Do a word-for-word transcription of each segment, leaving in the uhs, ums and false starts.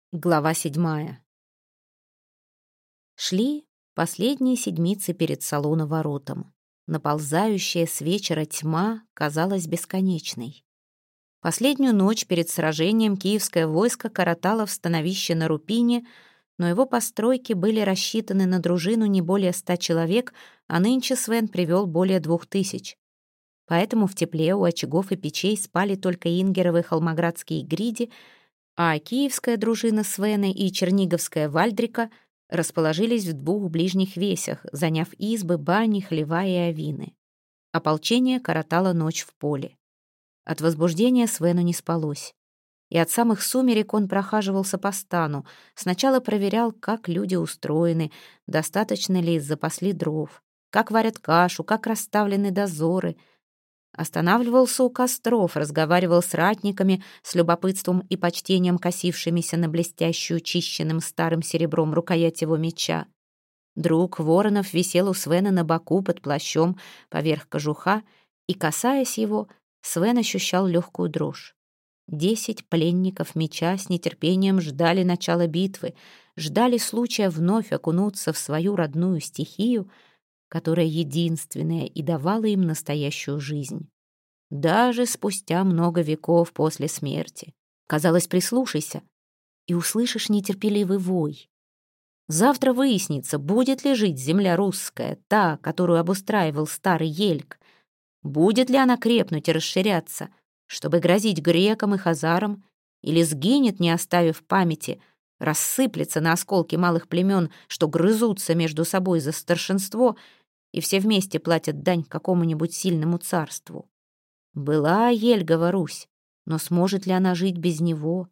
Глава седьмая. Шли последние седмицы перед Салуна-воротом. Наползающая с вечера тьма казалась бесконечной. Последнюю ночь перед сражением киевское войско коротало в становище на Рупине, но его постройки были рассчитаны на дружину не более ста человек, а нынче Свен привел более двух тысяч. Поэтому в тепле у очагов и печей спали только ингеровы холмоградские гриди, а киевская дружина Свена и черниговская Вальдрика расположились в двух ближних весях, заняв избы, бани, хлева и овины. Ополчение коротало ночь в поле. От возбуждения Свену не спалось. И от самых сумерек он прохаживался по стану. Сначала проверял, как люди устроены, достаточно ли запасли дров, как варят кашу, как расставлены дозоры. Останавливался у костров, разговаривал с ратниками, с любопытством и почтением косившимися на блестящую чищенным старым серебром рукоять его меча. Друг Воронов висел у Свена на боку под плащом поверх кожуха, и, касаясь его, Свен ощущал легкую дрожь. Десять пленников меча с нетерпением ждали начала битвы, ждали случая вновь окунуться в свою родную стихию, которая единственная и давала им настоящую жизнь. Даже спустя много веков после смерти. Казалось, прислушайся, и услышишь нетерпеливый вой. Завтра выяснится, будет ли жить земля русская, та, которую обустраивал старый Ельк. Будет ли она крепнуть и расширяться, чтобы грозить грекам и хазарам, или сгинет, не оставив памяти, рассыплется на осколки малых племен, что грызутся между собой за старшинство, и все вместе платят дань какому-нибудь сильному царству. Была Ельгова Русь, но сможет ли она жить без него?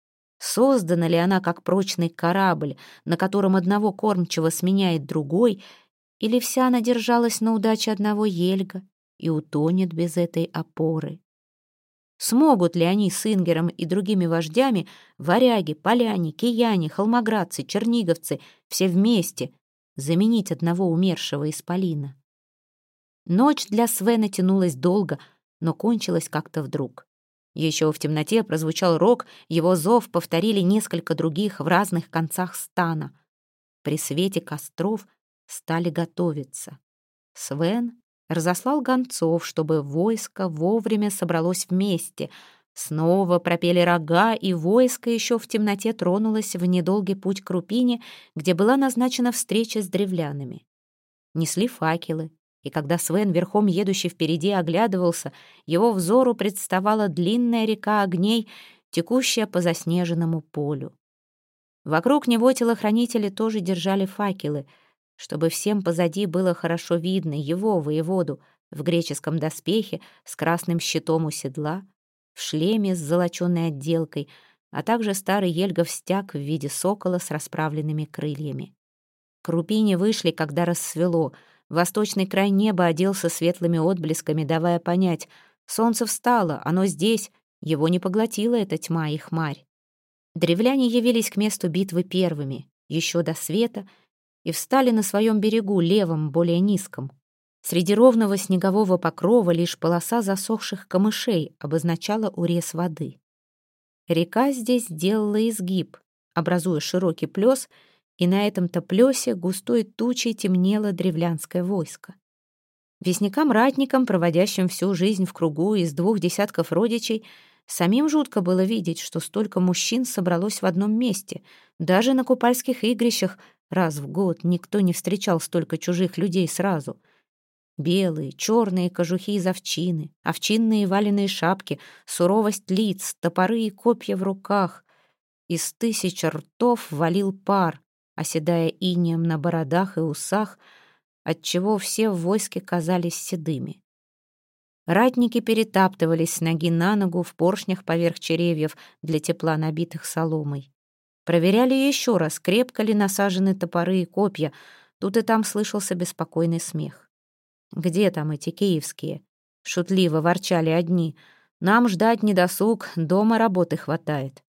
Создана ли она как прочный корабль, на котором одного кормчего сменяет другой, или вся она держалась на удаче одного Ельга и утонет без этой опоры? Смогут ли они с Ингером и другими вождями, варяги, поляне, кияне, холмоградцы, черниговцы, все вместе заменить одного умершего исполина? Ночь для Свена тянулась долго, но кончилась как-то вдруг. Еще в темноте прозвучал рог, его зов повторили несколько других в разных концах стана. При свете костров стали готовиться. Свен разослал гонцов, чтобы войско вовремя собралось вместе. Снова пропели рога, и войско еще в темноте тронулось в недолгий путь к Рупине, где была назначена встреча с древлянами. Несли факелы, и когда Свен, верхом едущий впереди, оглядывался, его взору представала длинная река огней, текущая по заснеженному полю. Вокруг него телохранители тоже держали факелы, чтобы всем позади было хорошо видно его, воеводу, в греческом доспехе с красным щитом у седла, в шлеме с золоченой отделкой, а также старый Ельгов стяг в виде сокола с расправленными крыльями. К Рупине вышли, когда рассвело. Восточный край неба оделся светлыми отблесками, давая понять: солнце встало, оно здесь, его не поглотила эта тьма и хмарь. Древляне явились к месту битвы первыми, еще до света, и встали на своем берегу, левом, более низком. Среди ровного снегового покрова лишь полоса засохших камышей обозначала урез воды. Река здесь делала изгиб, образуя широкий плес, и на этом-то плесе густой тучей темнело древлянское войско. Вестникам-ратникам, проводящим всю жизнь в кругу из двух десятков родичей, самим жутко было видеть, что столько мужчин собралось в одном месте. Даже на купальских игрищах раз в год никто не встречал столько чужих людей сразу. Белые, черные кожухи из овчины, овчинные валеные шапки, суровость лиц, топоры и копья в руках. Из тысяч ртов валил пар, оседая инеем на бородах и усах, отчего все в войске казались седыми. Ратники перетаптывались с ноги на ногу в поршнях поверх черевьев для тепла, набитых соломой. Проверяли еще раз, крепко ли насажены топоры и копья. Тут и там слышался беспокойный смех. «Где там эти киевские?» — шутливо ворчали одни. «Нам ждать не досуг, дома работы хватает».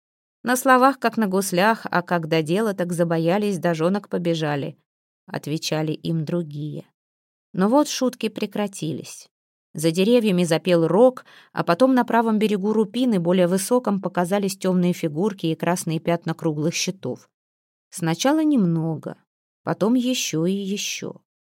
На словах, как на гуслях, а когда дело, так забоялись, до жонок побежали, — отвечали им другие. Но вот шутки прекратились. За деревьями запел рог, а потом на правом берегу Рупины, более высоком, показались темные фигурки и красные пятна круглых щитов. Сначала немного, потом еще и еще.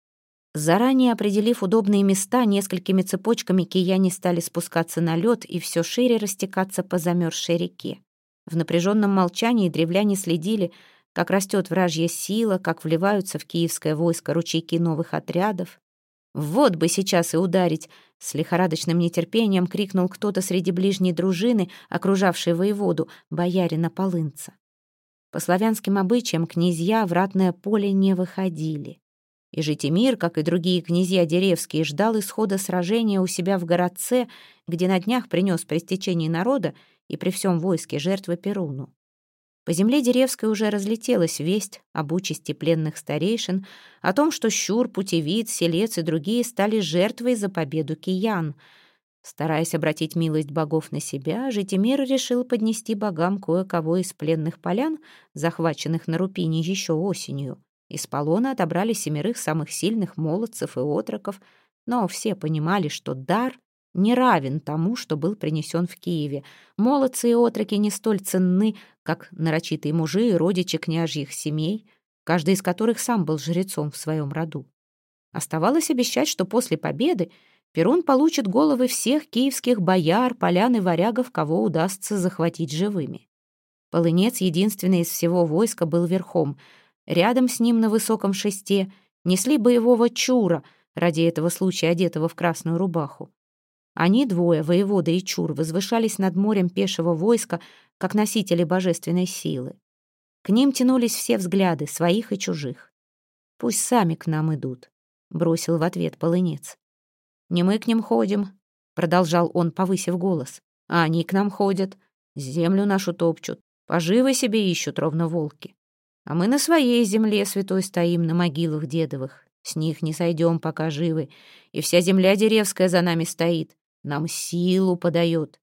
Заранее определив удобные места, несколькими цепочками кияне стали спускаться на лед и все шире растекаться по замерзшей реке. В напряженном молчании древляне следили, как растет вражья сила, как вливаются в киевское войско ручейки новых отрядов. «Вот бы сейчас и ударить!» — с лихорадочным нетерпением крикнул кто-то среди ближней дружины, окружавшей воеводу, боярина Полынца. По славянским обычаям князья в ратное поле не выходили. И Житимир, как и другие князья деревские, ждал исхода сражения у себя в городце, где на днях принес при стечении народа и при всем войске жертвы Перуну. По земле деревской уже разлетелась весть об участи пленных старейшин, о том, что Щур, Путевит, Селец и другие стали жертвой за победу киян. Стараясь обратить милость богов на себя, Житимир решил поднести богам кое-кого из пленных полян, захваченных на Рупине еще осенью. Из полона отобрали семерых самых сильных молодцев и отроков, но все понимали, что дар не равен тому, что был принесен в Киеве. Молодцы и отроки не столь ценны, как нарочитые мужи и родичи княжьих семей, каждый из которых сам был жрецом в своем роду. Оставалось обещать, что после победы Перун получит головы всех киевских бояр, полян и варягов, кого удастся захватить живыми. Полынец, единственный из всего войска, был верхом. Рядом с ним на высоком шесте несли боевого Чура, ради этого случая одетого в красную рубаху. Они двое, воевода и Чур, возвышались над морем пешего войска, как носители божественной силы. К ним тянулись все взгляды, своих и чужих. «Пусть сами к нам идут», — бросил в ответ Полынец. «Не мы к ним ходим», — продолжал он, повысив голос, «а они к нам ходят, землю нашу топчут, поживы себе ищут, ровно волки. А мы на своей земле святой стоим, на могилах дедовых, с них не сойдем, пока живы, и вся земля деревская за нами стоит, нам силу подает».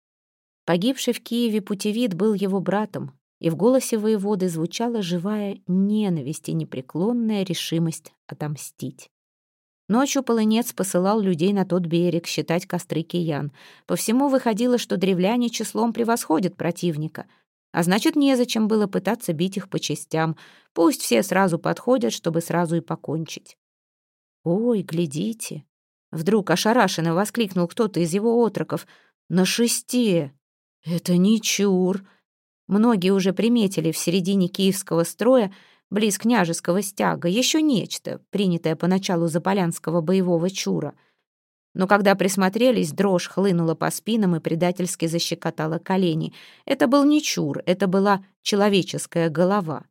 Погибший в Киеве Путевит был его братом, и в голосе воеводы звучала живая ненависть и непреклонная решимость отомстить. Ночью Полынец посылал людей на тот берег считать костры киян. По всему выходило, что древляне числом превосходят противника, а значит, незачем было пытаться бить их по частям. Пусть все сразу подходят, чтобы сразу и покончить. «Ой, глядите!» Вдруг ошарашенно воскликнул кто-то из его отроков. «На шесте! Это не Чур!» Многие уже приметили в середине киевского строя, близ княжеского стяга, еще нечто, принятое поначалу за полянского боевого Чура. Но когда присмотрелись, дрожь хлынула по спинам и предательски защекотала колени. Это был не Чур, это была человеческая голова.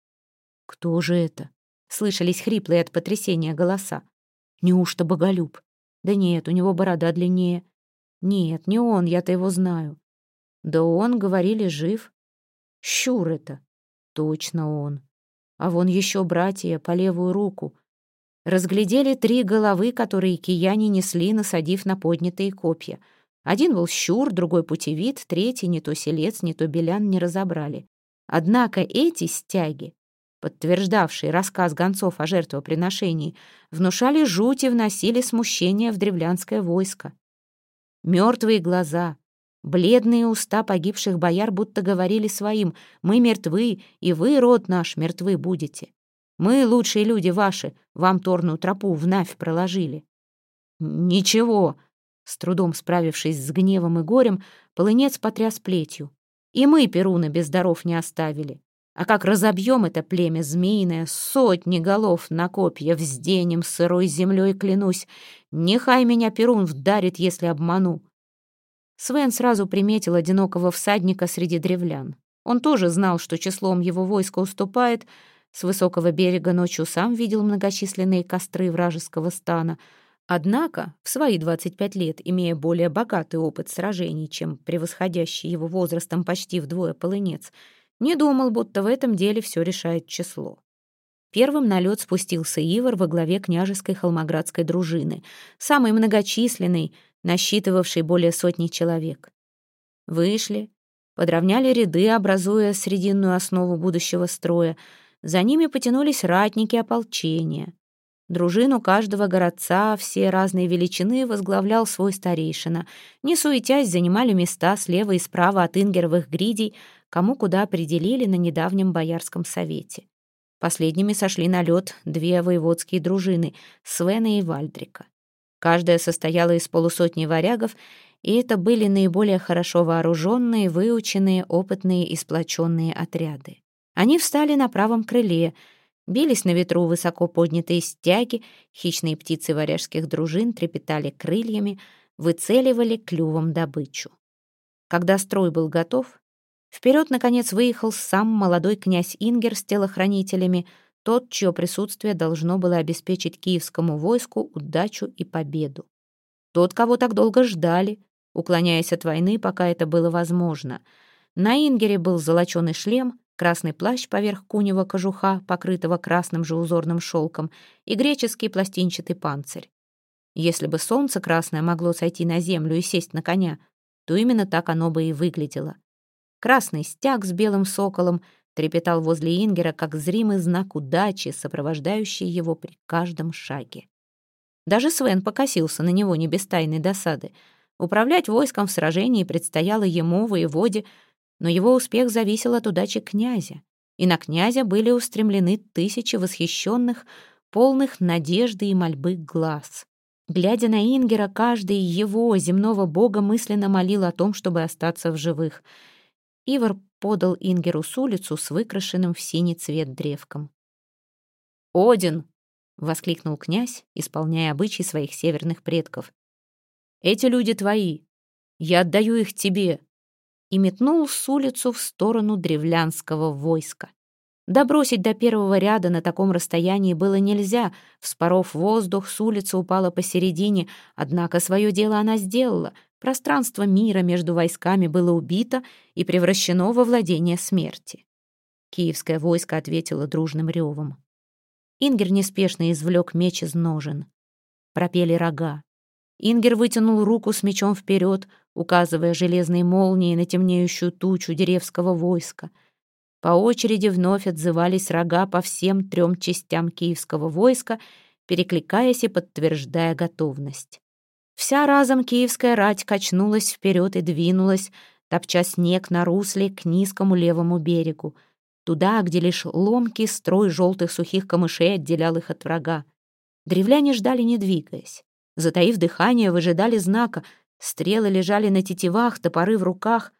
«Кто же это?» — слышались хриплые от потрясения голоса. «Неужто Боголюб? Да нет, у него борода длиннее. Нет, не он, я-то его знаю. Да он, говорили, жив. Щур это. Точно он. А вон еще братья по левую руку. Разглядели три головы, которые кияне несли, насадив на поднятые копья. Один был Щур, другой Путевит, третий не то Селец, не то Белян, не разобрали. Однако эти стяги, подтверждавшие рассказ гонцов о жертвоприношении, внушали жуть и вносили смущение в древлянское войско. Мертвые глаза, бледные уста погибших бояр будто говорили своим: «Мы мертвы, и вы, род наш, мертвы будете. Мы, лучшие люди ваши, вам торную тропу в Навь проложили». «Ничего», — с трудом справившись с гневом и горем, Полынец потряс плетью. «И мы Перуна без даров не оставили. А как разобьем это племя змеиное, сотни голов на копья взденем, с сырой землей клянусь. Нехай меня Перун вдарит, если обману». Свен сразу приметил одинокого всадника среди древлян. Он тоже знал, что числом его войско уступает. С высокого берега ночью сам видел многочисленные костры вражеского стана. Однако, в свои двадцать пять лет, имея более богатый опыт сражений, чем превосходящий его возрастом почти вдвое Полынец, не думал, будто в этом деле все решает число. Первым на лед спустился Ивар во главе княжеской холмоградской дружины, самой многочисленной, насчитывавшей более сотни человек. Вышли, подровняли ряды, образуя срединную основу будущего строя. За ними потянулись ратники ополчения. Дружину каждого городца, все разные величины, возглавлял свой старейшина. Не суетясь, занимали места слева и справа от ингеровых гридей, кому куда определили на недавнем боярском совете. Последними сошли на лед две воеводские дружины — Свена и Вальдрика. Каждая состояла из полусотни варягов, и это были наиболее хорошо вооруженные, выученные, опытные и сплоченные отряды. Они встали на правом крыле, бились на ветру высоко поднятые стяги, хищные птицы варяжских дружин трепетали крыльями, выцеливали клювом добычу. Когда строй был готов, вперед, наконец, выехал сам молодой князь Ингер с телохранителями, тот, чье присутствие должно было обеспечить киевскому войску удачу и победу. Тот, кого так долго ждали, уклоняясь от войны, пока это было возможно. На Ингере был золоченый шлем, красный плащ поверх куньего кожуха, покрытого красным же узорным шелком, и греческий пластинчатый панцирь. Если бы солнце красное могло сойти на землю и сесть на коня, то именно так оно бы и выглядело. Красный стяг с белым соколом трепетал возле Ингера, как зримый знак удачи, сопровождающий его при каждом шаге. Даже Свен покосился на него не без тайной досады. Управлять войском в сражении предстояло ему, воеводе, но его успех зависел от удачи князя, и на князя были устремлены тысячи восхищенных, полных надежды и мольбы глаз. Глядя на Ингера, каждый его, земного бога, мысленно молил о том, чтобы остаться в живых. Ивар подал Ингеру с улицу с выкрашенным в синий цвет древком. «Один!» — воскликнул князь, исполняя обычаи своих северных предков. «Эти люди твои. Я отдаю их тебе!» И метнул с улицу в сторону древлянского войска. Добросить до первого ряда на таком расстоянии было нельзя. Вспоров воздух, с улицы упала посередине, однако свое дело она сделала. Пространство мира между войсками было убито и превращено во владение смерти. Киевское войско ответило дружным ревом. Ингер неспешно извлек меч из ножен. Пропели рога. Ингер вытянул руку с мечом вперед, указывая железной молнией на темнеющую тучу деревского войска. По очереди вновь отзывались рога по всем трем частям киевского войска, перекликаясь и подтверждая готовность. Вся разом киевская рать качнулась вперед и двинулась, топча снег на русле к низкому левому берегу, туда, где лишь ломкий строй желтых сухих камышей отделял их от врага. Древляне ждали, не двигаясь. Затаив дыхание, выжидали знака. Стрелы лежали на тетивах, топоры в руках.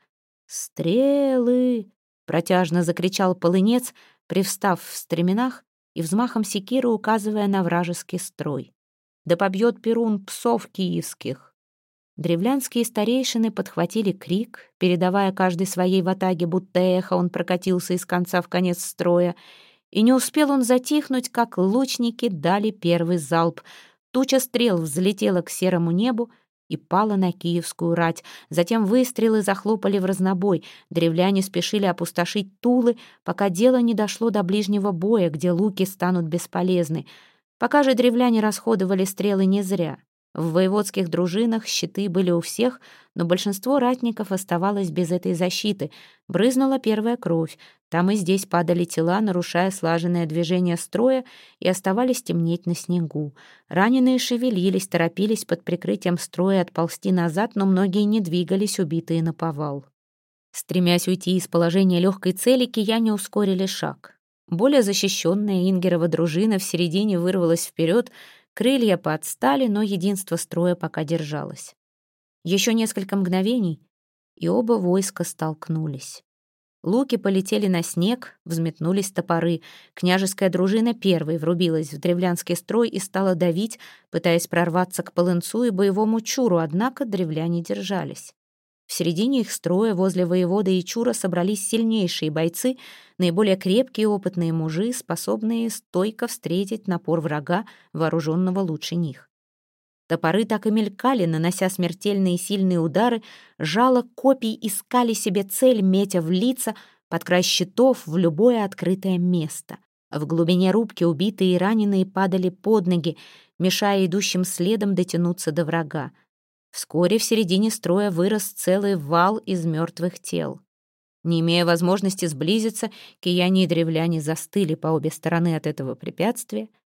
«Стрелы!» — протяжно закричал полынец, привстав в стременах и взмахом секиры указывая на вражеский строй. «Да побьет Перун псов киевских!» Древлянские старейшины подхватили крик, передавая каждой своей ватаге, будто эхо он прокатился из конца в конец строя, и не успел он затихнуть, как лучники дали первый залп. Туча стрел взлетела к серому небу и пала на киевскую рать. Затем выстрелы захлопали в разнобой. Древляне спешили опустошить Тулы, пока дело не дошло до ближнего боя, где луки станут бесполезны. Пока же древляне расходовали стрелы не зря. В воеводских дружинах щиты были у всех, но большинство ратников оставалось без этой защиты. Брызнула первая кровь. Там и здесь падали тела, нарушая слаженное движение строя, и оставались темнеть на снегу. Раненые шевелились, торопились под прикрытием строя отползти назад, но многие не двигались, убитые наповал. Стремясь уйти из положения легкой цели, кияне ускорили шаг. Более защищенная Ингерова дружина в середине вырвалась вперед, крылья поотстали, но единство строя пока держалось. Еще несколько мгновений, и оба войска столкнулись. Луки полетели на снег, взметнулись топоры. Княжеская дружина первой врубилась в древлянский строй и стала давить, пытаясь прорваться к полынцу и боевому чуру, однако древляне держались. В середине их строя возле воевода и чура собрались сильнейшие бойцы, наиболее крепкие и опытные мужи, способные стойко встретить напор врага, вооруженного лучше них. Топоры так и мелькали, нанося смертельные и сильные удары, жало копий искали себе цель, метя в лица, под край щитов, в любое открытое место. В глубине рубки убитые и раненые падали под ноги, мешая идущим следом дотянуться до врага. Вскоре в середине строя вырос целый вал из мертвых тел. Не имея возможности сблизиться, кияне и древляне застыли по обе стороны от этого препятствия,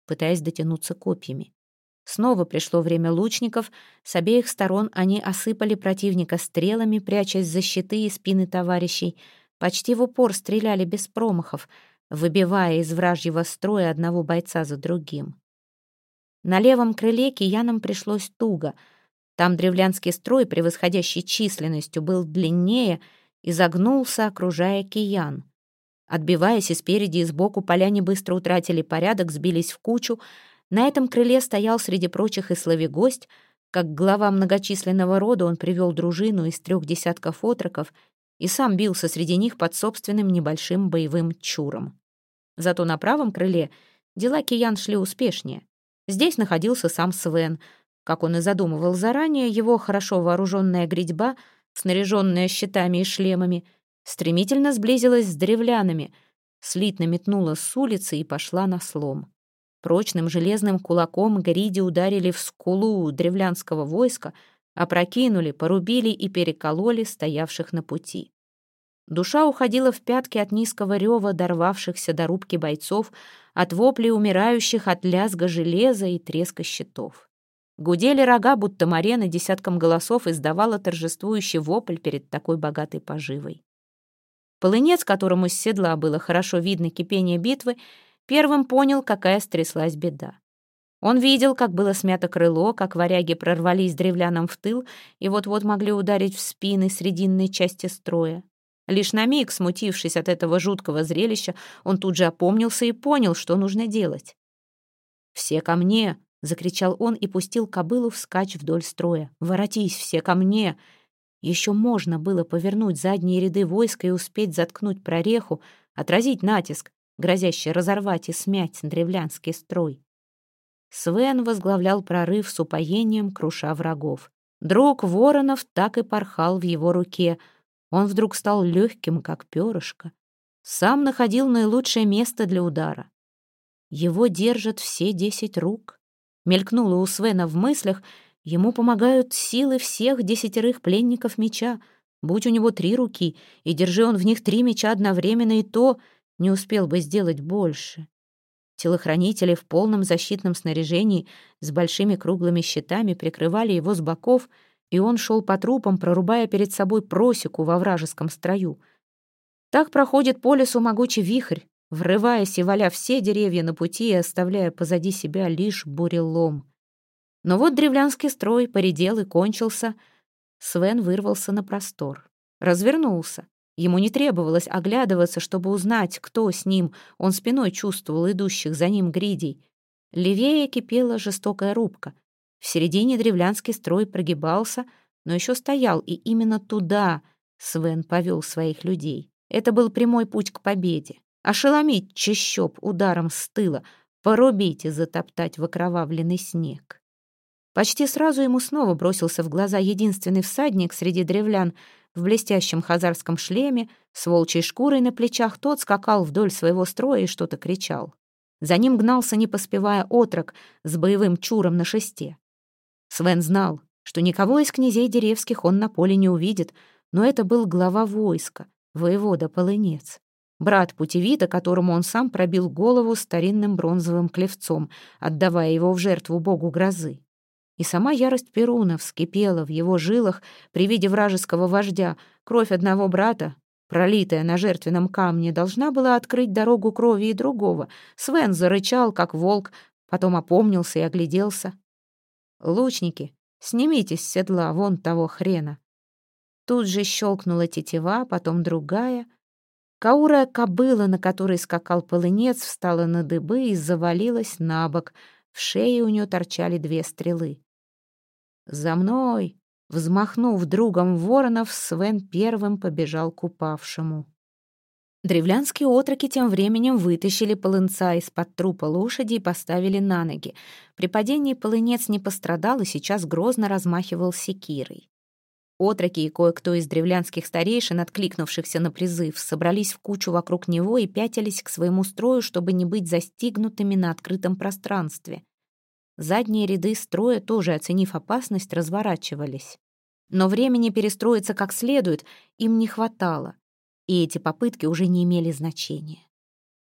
пытаясь дотянуться копьями. Снова пришло время лучников. С обеих сторон они осыпали противника стрелами, прячась за щиты и спины товарищей. Почти в упор стреляли без промахов, выбивая из вражьего строя одного бойца за другим. На левом крыле киянам пришлось туго. Там древлянский строй, превосходящий численностью, был длиннее и загнулся, окружая киян. Отбиваясь и спереди, и сбоку, поляне быстро утратили порядок, сбились в кучу. На этом крыле стоял среди прочих и славегость. Как глава многочисленного рода он привел дружину из трех десятков отроков и сам бился среди них под собственным небольшим боевым чуром. Зато на правом крыле дела киян шли успешнее. Здесь находился сам Свен. Как он и задумывал заранее, его хорошо вооруженная грядьба, снаряженная щитами и шлемами, стремительно сблизилась с древлянами, слитно метнула с улицы и пошла на слом. Прочным железным кулаком гриди ударили в скулу древлянского войска, опрокинули, порубили и перекололи стоявших на пути. Душа уходила в пятки от низкого рева дорвавшихся до рубки бойцов, от воплей умирающих, от лязга железа и треска щитов. Гудели рога, будто марена десятком голосов издавала торжествующий вопль перед такой богатой поживой. Полынец, которому с седла было хорошо видно кипение битвы, первым понял, какая стряслась беда. Он видел, как было смято крыло, как варяги прорвались древлянам в тыл и вот-вот могли ударить в спины срединной части строя. Лишь на миг, смутившись от этого жуткого зрелища, он тут же опомнился и понял, что нужно делать. «Все ко мне!» — закричал он и пустил кобылу вскачь вдоль строя. «Воротись, все ко мне!» Еще можно было повернуть задние ряды войска и успеть заткнуть прореху, отразить натиск, грозящий разорвать и смять древлянский строй. Свен возглавлял прорыв с упоением, круша врагов. Друг воронов так и порхал в его руке. Он вдруг стал легким, как перышко. Сам находил наилучшее место для удара. Его держат все десять рук. Мелькнуло у Свена в мыслях. Ему помогают силы всех десятерых пленников меча. Будь у него три руки, и держи он в них три меча одновременно, и то не успел бы сделать больше. Телохранители в полном защитном снаряжении с большими круглыми щитами прикрывали его с боков, и он шел по трупам, прорубая перед собой просеку во вражеском строю. Так проходит по лесу могучий вихрь, врываясь и валя все деревья на пути и оставляя позади себя лишь бурелом. Но вот древлянский строй поредел и кончился. Свен вырвался на простор. Развернулся. Ему не требовалось оглядываться, чтобы узнать, кто с ним. Он спиной чувствовал идущих за ним гридей. Левее кипела жестокая рубка. В середине древлянский строй прогибался, но еще стоял, и именно туда Свен повел своих людей. Это был прямой путь к победе. Ошеломить чащоб ударом с тыла, порубить и затоптать в окровавленный снег. Почти сразу ему снова бросился в глаза единственный всадник среди древлян в блестящем хазарском шлеме, с волчьей шкурой на плечах. Тот скакал вдоль своего строя и что-то кричал. За ним гнался, не поспевая, отрок с боевым чуром на шесте. Свен знал, что никого из князей деревских он на поле не увидит, но это был глава войска, воевода Полынец, брат Путевита, которому он сам пробил голову старинным бронзовым клевцом, отдавая его в жертву богу грозы. И сама ярость Перуна вскипела в его жилах при виде вражеского вождя. Кровь одного брата, пролитая на жертвенном камне, должна была открыть дорогу крови и другого. Свен зарычал, как волк, потом опомнился и огляделся. «Лучники, снимите с седла вон того хрена». Тут же щелкнула тетива, потом другая. Каурая кобыла, на которой скакал Полынец, встала на дыбы и завалилась на бок. В шее у нее торчали две стрелы. «За мной!» Взмахнув другом воронов, Свен первым побежал к упавшему. Древлянские отроки тем временем вытащили Полынца из-под трупа лошади и поставили на ноги. При падении Полынец не пострадал и сейчас грозно размахивал секирой. Отроки и кое-кто из древлянских старейшин, откликнувшихся на призыв, собрались в кучу вокруг него и пятились к своему строю, чтобы не быть застигнутыми на открытом пространстве. Задние ряды строя, тоже оценив опасность, разворачивались. Но времени перестроиться как следует им не хватало, и эти попытки уже не имели значения.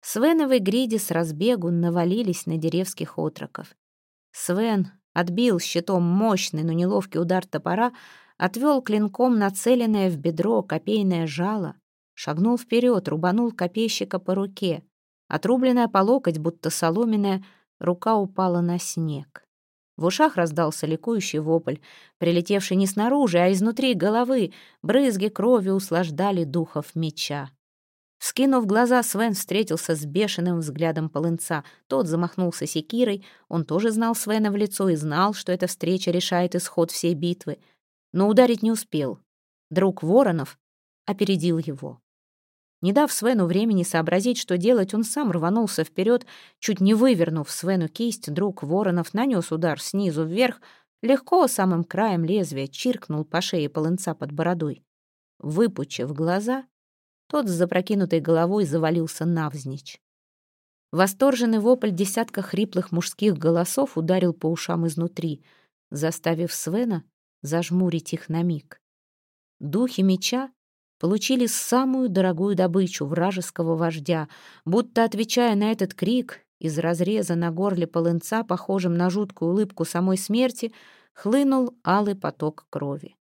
Свеновы гриди с разбегу навалились на деревских отроков. Свен отбил щитом мощный, но неловкий удар топора, отвел клинком нацеленное в бедро копейное жало, шагнул вперед, рубанул копейщика по руке. Отрубленная по локоть, будто соломенная, рука упала на снег. В ушах раздался ликующий вопль, прилетевший не снаружи, а изнутри головы. Брызги крови услаждали духов меча. Вскинув глаза, Свен встретился с бешеным взглядом полынца. Тот замахнулся секирой. Он тоже знал Свена в лицо и знал, что эта встреча решает исход всей битвы. Но ударить не успел. Друг Воронов опередил его. Не дав Свену времени сообразить, что делать, он сам рванулся вперед, чуть не вывернув Свену кисть. Друг Воронов нанес удар снизу вверх, легко самым краем лезвия чиркнул по шее полынца под бородой. Выпучив глаза, тот с запрокинутой головой завалился навзничь. Восторженный вопль десятка хриплых мужских голосов ударил по ушам изнутри, заставив Свена зажмурить их на миг. Духи меча получили самую дорогую добычу вражеского вождя. Будто отвечая на этот крик, из разреза на горле полынца, похожим на жуткую улыбку самой смерти, хлынул алый поток крови.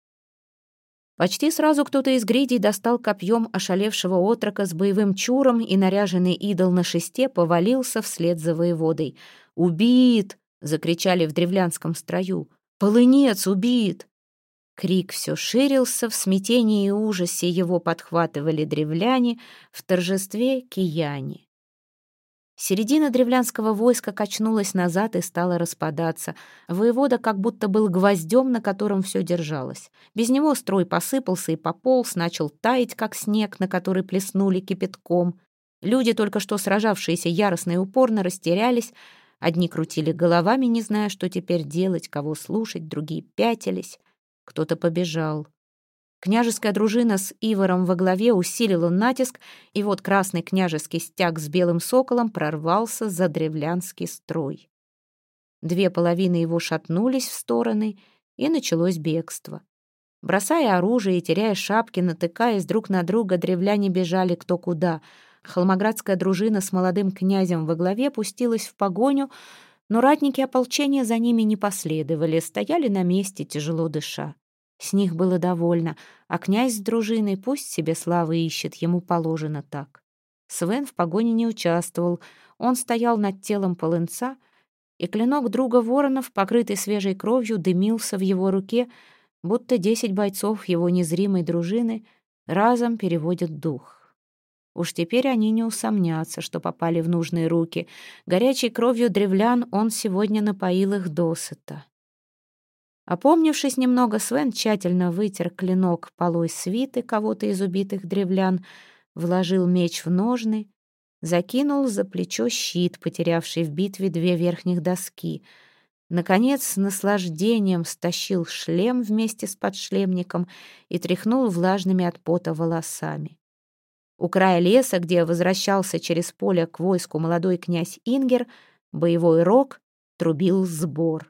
Почти сразу кто-то из гридей достал копьем ошалевшего отрока с боевым чуром, и наряженный идол на шесте повалился вслед за воеводой. «Убит!» — закричали в древлянском строю. «Полынец убит!» Крик все ширился, в смятении и ужасе его подхватывали древляне, в торжестве кияне. Середина древлянского войска качнулась назад и стала распадаться. Воевода как будто был гвоздем, на котором все держалось. Без него строй посыпался и пополз, начал таять, как снег, на который плеснули кипятком. Люди, только что сражавшиеся яростно и упорно, растерялись. Одни крутили головами, не зная, что теперь делать, кого слушать, другие пятились. Кто-то побежал. Княжеская дружина с Ивором во главе усилила натиск, и вот красный княжеский стяг с белым соколом прорвался за древлянский строй. Две половины его шатнулись в стороны, и началось бегство. Бросая оружие и теряя шапки, натыкаясь друг на друга, древляне бежали кто куда. Холмоградская дружина с молодым князем во главе пустилась в погоню, но ратники ополчения за ними не последовали, стояли на месте, тяжело дыша. С них было довольно, а князь с дружиной пусть себе славы ищет, ему положено так. Свен в погоне не участвовал, он стоял над телом полынца, и клинок друга Воронов, покрытый свежей кровью, дымился в его руке, будто десять бойцов его незримой дружины разом переводят дух. Уж теперь они не усомнятся, что попали в нужные руки. Горячей кровью древлян он сегодня напоил их досыта. Опомнившись немного, Свен тщательно вытер клинок полой свиты кого-то из убитых древлян, вложил меч в ножны, закинул за плечо щит, потерявший в битве две верхних доски. Наконец, с наслаждением стащил шлем вместе с подшлемником и тряхнул влажными от пота волосами. У края леса, где возвращался через поле к войску молодой князь Ингер, боевой рог трубил сбор.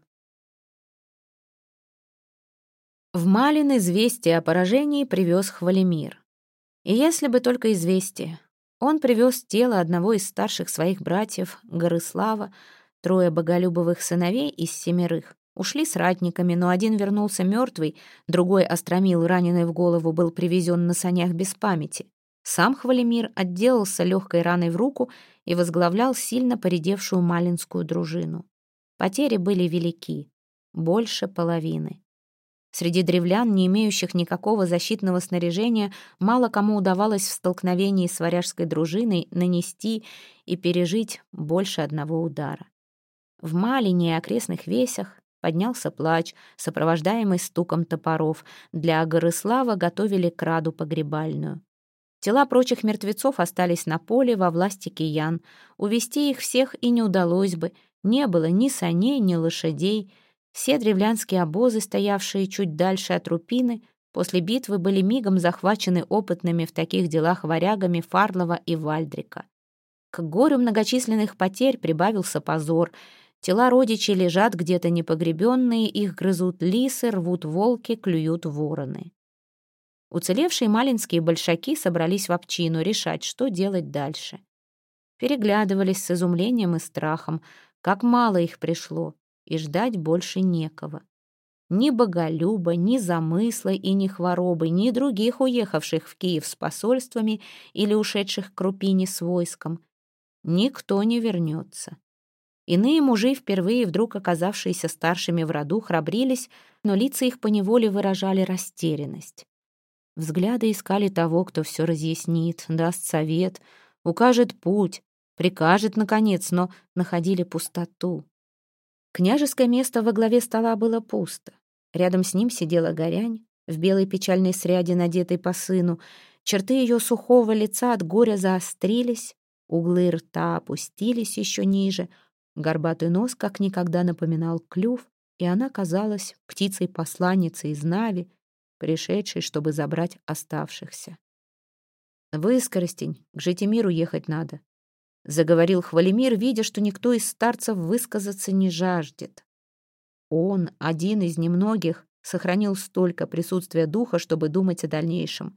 В Малин известие о поражении привез Хвалемир. И если бы только известие. Он привез тело одного из старших своих братьев, Горыслава, трое боголюбовых сыновей из семерых. Ушли с ратниками, но один вернулся мертвый, другой Остромил, раненый в голову, был привезен на санях без памяти. Сам Хвалемир отделался легкой раной в руку и возглавлял сильно поредевшую малинскую дружину. Потери были велики, больше половины. Среди древлян, не имеющих никакого защитного снаряжения, мало кому удавалось в столкновении с варяжской дружиной нанести и пережить больше одного удара. В Малине и окрестных весях поднялся плач, сопровождаемый стуком топоров. Для Горыслава готовили краду погребальную. Тела прочих мертвецов остались на поле во власти киян. Увести их всех и не удалось бы. Не было ни саней, ни лошадей. Все древлянские обозы, стоявшие чуть дальше от Рупины, после битвы были мигом захвачены опытными в таких делах варягами Фарлова и Вальдрика. К горю многочисленных потерь прибавился позор. Тела родичей лежат где-то непогребенные, их грызут лисы, рвут волки, клюют вороны. Уцелевшие малинские большаки собрались в общину решать, что делать дальше. переглядывались с изумлением и страхом, как мало их пришло, и ждать больше некого. Ни Боголюба, ни Замысла и ни Хворобы, ни других уехавших в Киев с посольствами или ушедших к Крупине с войском. Никто не вернется. Иные мужи, впервые вдруг оказавшиеся старшими в роду, храбрились, но лица их поневоле выражали растерянность. Взгляды искали того, кто все разъяснит, даст совет, укажет путь, прикажет, наконец, но находили пустоту. Княжеское место во главе стола было пусто. Рядом с ним сидела Горянь, в белой печальной сряде, надетой по сыну. Черты ее сухого лица от горя заострились, углы рта опустились еще ниже, горбатый нос как никогда напоминал клюв, и она казалась птицей-посланницей из Нави, пришедшей, чтобы забрать оставшихся. «В Искоростень, к Житимиру ехать надо», — заговорил Хвалимир, видя, что никто из старцев высказаться не жаждет. Он, один из немногих, сохранил столько присутствия духа, чтобы думать о дальнейшем.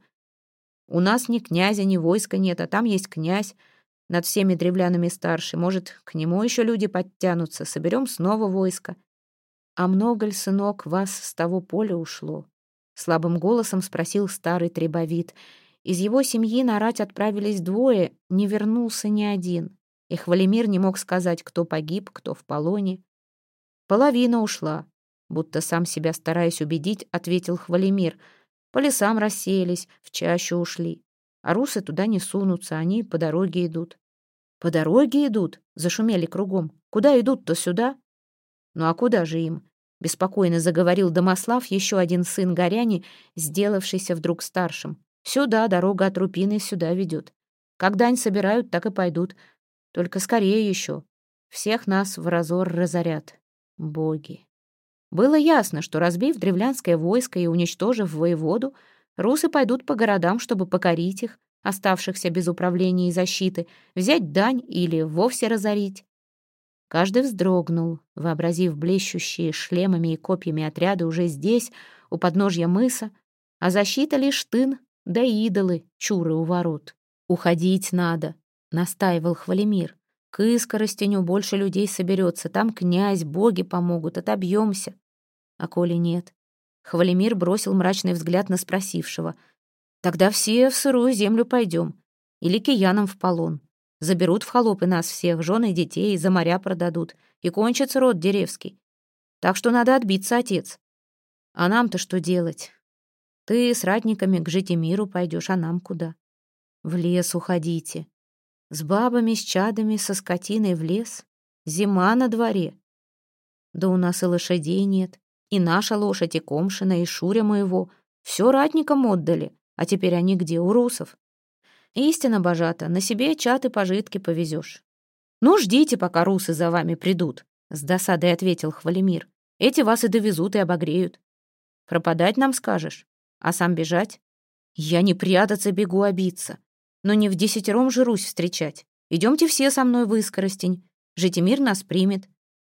«У нас ни князя, ни войска нет, а там есть князь, над всеми древлянами старший. Может, к нему еще люди подтянутся, соберем снова войско». «А много ли, сынок, вас с того поля ушло?» Слабым голосом спросил старый Требовит. Из его семьи на рать отправились двое, не вернулся ни один. И Хвалимир не мог сказать, кто погиб, кто в полоне. «Половина ушла», будто сам себя стараясь убедить, ответил Хвалимир. «По лесам рассеялись, в чащу ушли. А русы туда не сунутся, они по дороге идут». «По дороге идут?» — зашумели кругом. «Куда идут-то, сюда?» «Ну а куда же им?» — беспокойно заговорил Домослав, еще один сын Горяни, сделавшийся вдруг старшим. «Сюда, дорога от Рупины сюда ведет. Как дань собирают, так и пойдут. Только скорее еще. Всех нас в разор разорят. Боги». Было ясно, что, разбив древлянское войско и уничтожив воеводу, русы пойдут по городам, чтобы покорить их, оставшихся без управления и защиты, взять дань или вовсе разорить. Каждый вздрогнул, вообразив блещущие шлемами и копьями отряды уже здесь, у подножья мыса, а защита лишь тын, да идолы, чуры у ворот. «Уходить надо», — настаивал Хвалимир. «К Искоростеню больше людей соберется, там князь, боги помогут, отобьемся». А коли нет? Хвалимир бросил мрачный взгляд на спросившего. «Тогда все в сырую землю пойдем. Или киянам в полон. Заберут в холопы нас всех, жены и детей, за моря продадут. И кончится род деревский. Так что надо отбиться, отец. А нам-то что делать? Ты с ратниками к Житимиру пойдешь, а нам куда? В лес уходите. С бабами, с чадами, со скотиной в лес. Зима на дворе. Да у нас и лошадей нет. И наша лошадь, и Комшина, и Шуря моего. Все ратникам отдали. А теперь они где? У русов. Истинно, божата, на себе чад и пожитки повезешь. Ну, ждите, пока русы за вами придут, с досадой ответил Хвалимир. Эти вас и довезут, и обогреют. Пропадать нам скажешь, а сам бежать? Я не прятаться бегу, а биться. Но не в десятером же Русь встречать. Идемте все со мной в Искоростень. Житимир нас примет.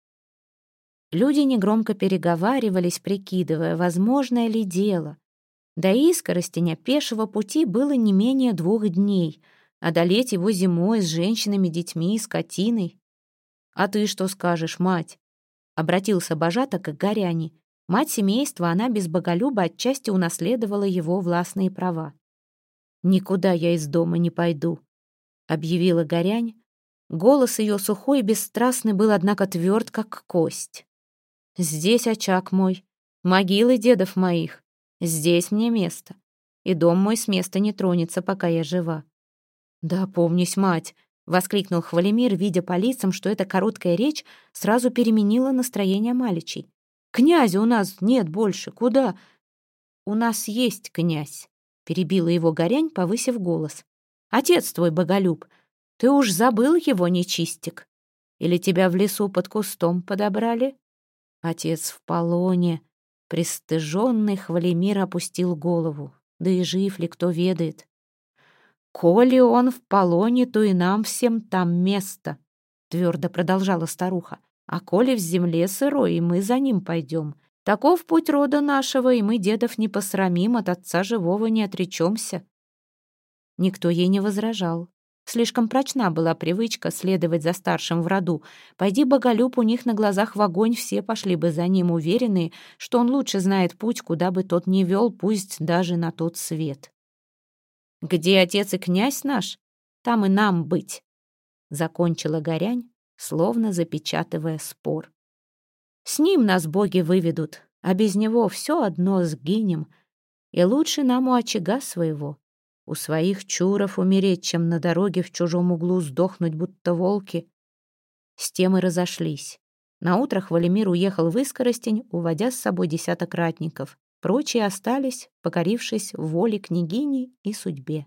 Люди негромко переговаривались, прикидывая, возможное ли дело. До Искоростеня пешего пути было не менее двух дней. Одолеть его зимой с женщинами, детьми и скотиной. «А ты что скажешь, мать?» — обратился Божата к Горяне. Мать семейства, она без Боголюба отчасти унаследовала его властные права. «Никуда я из дома не пойду», — объявила Горянь. Голос ее сухой и бесстрастный был, однако, тверд, как кость. «Здесь очаг мой, могилы дедов моих. Здесь мне место, и дом мой с места не тронется, пока я жива». «Да помнись, мать!» — воскликнул Хвалимир, видя по лицам, что эта короткая речь сразу переменила настроение маличей. «Князя у нас нет больше. Куда?» «У нас есть князь», — перебила его Горянь, повысив голос. «Отец твой, Боголюб, ты уж забыл его, нечистик? Или тебя в лесу под кустом подобрали?» «Отец в полоне», — пристыженный Хвалимир опустил голову. «Да и жив ли, кто ведает?» «Коли он в полоне, то и нам всем там место», — твердо продолжала старуха. «А коли в земле сырой, и мы за ним пойдем. Таков путь рода нашего, и мы дедов не посрамим, от отца живого не отречемся». Никто ей не возражал. Слишком прочна была привычка следовать за старшим в роду. Пойди Боголюб у них на глазах в огонь, все пошли бы за ним, уверенные, что он лучше знает путь, куда бы тот ни вел, пусть даже на тот свет. «Где отец и князь наш, там и нам быть», — закончила Горянь, словно запечатывая спор. «С ним нас боги выведут, а без него все одно сгинем, и лучше нам у очага своего, у своих чуров умереть, чем на дороге в чужом углу сдохнуть, будто волки». С тем и разошлись. Наутро Хвалемир уехал в Искоростень, уводя с собой десяток ратников. Прочие остались, покорившись воле княгини и судьбе.